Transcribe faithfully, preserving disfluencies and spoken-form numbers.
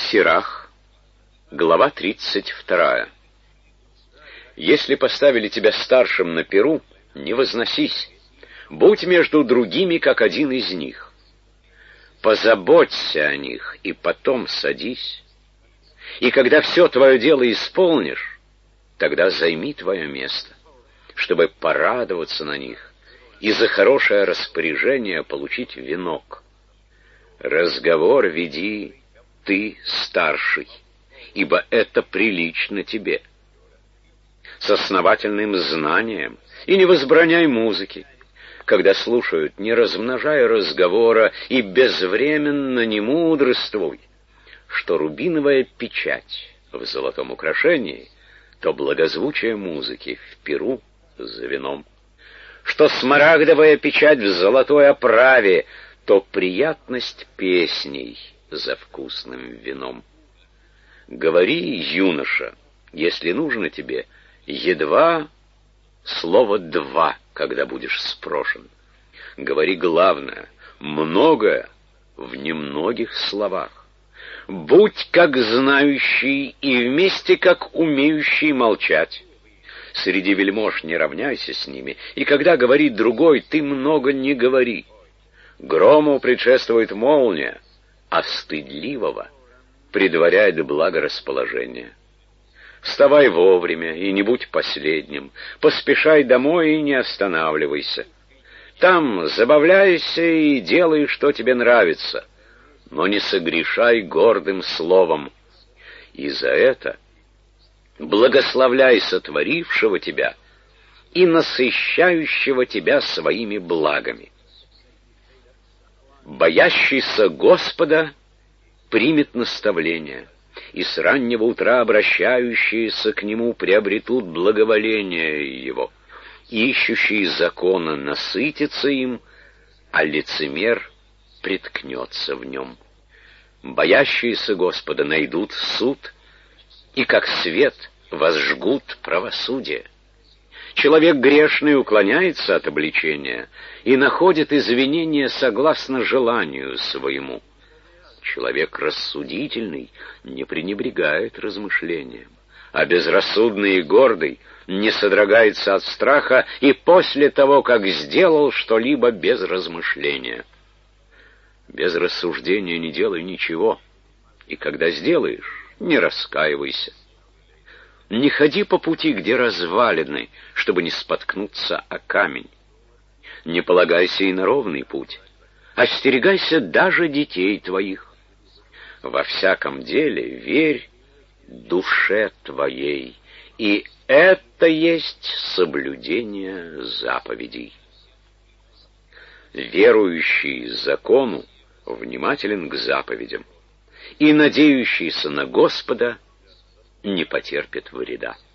Сирах, глава тридцать вторая. Если поставили тебя старшим на перу, не возносись, будь между другими, как один из них. Позаботься о них, и потом садись. И когда все твое дело исполнишь, тогда займи твое место, чтобы порадоваться на них и за хорошее распоряжение получить венок. Разговор веди ты, старший, ибо это прилично тебе. С основательным знанием, и не возбраняй музыки. Когда слушают, не размножай разговора, и безвременно не мудрствуй, что рубиновая печать в золотом украшении, то благозвучие музыки в пиру за вином, что смарагдовая печать в золотой оправе, то приятность песней за вкусным вином. Говори, юноша, если нужно тебе, едва слово «два», когда будешь спрошен. Говори главное, многое в немногих словах. Будь как знающий и вместе как умеющий молчать. Среди вельмож не равняйся с ними, и когда говорит другой, ты много не говори. Грому предшествует молния, а стыдливого предваряет благорасположение. Вставай вовремя и не будь последним, поспешай домой и не останавливайся. Там забавляйся и делай, что тебе нравится, но не согрешай гордым словом. И за это благословляй сотворившего тебя и насыщающего тебя своими благами. Боящийся Господа примет наставление, и с раннего утра обращающиеся к Нему приобретут благоволение Его. Ищущий закона насытится им, а лицемер приткнется в нем. Боящиеся Господа найдут суд, и как свет возжгут правосудие. Человек грешный уклоняется от обличения и находит извинения согласно желанию своему. Человек рассудительный не пренебрегает размышлением, а безрассудный и гордый не содрогается от страха и после того, как сделал что-либо без размышления. Без рассуждения не делай ничего, и когда сделаешь, не раскаивайся. Не ходи по пути, где развалины, чтобы не споткнуться о камень. Не полагайся и на ровный путь. Остерегайся даже детей твоих. Во всяком деле верь душе твоей, и это есть соблюдение заповедей. Верующий закону внимателен к заповедям, и надеющийся на Господа не потерпит вреда.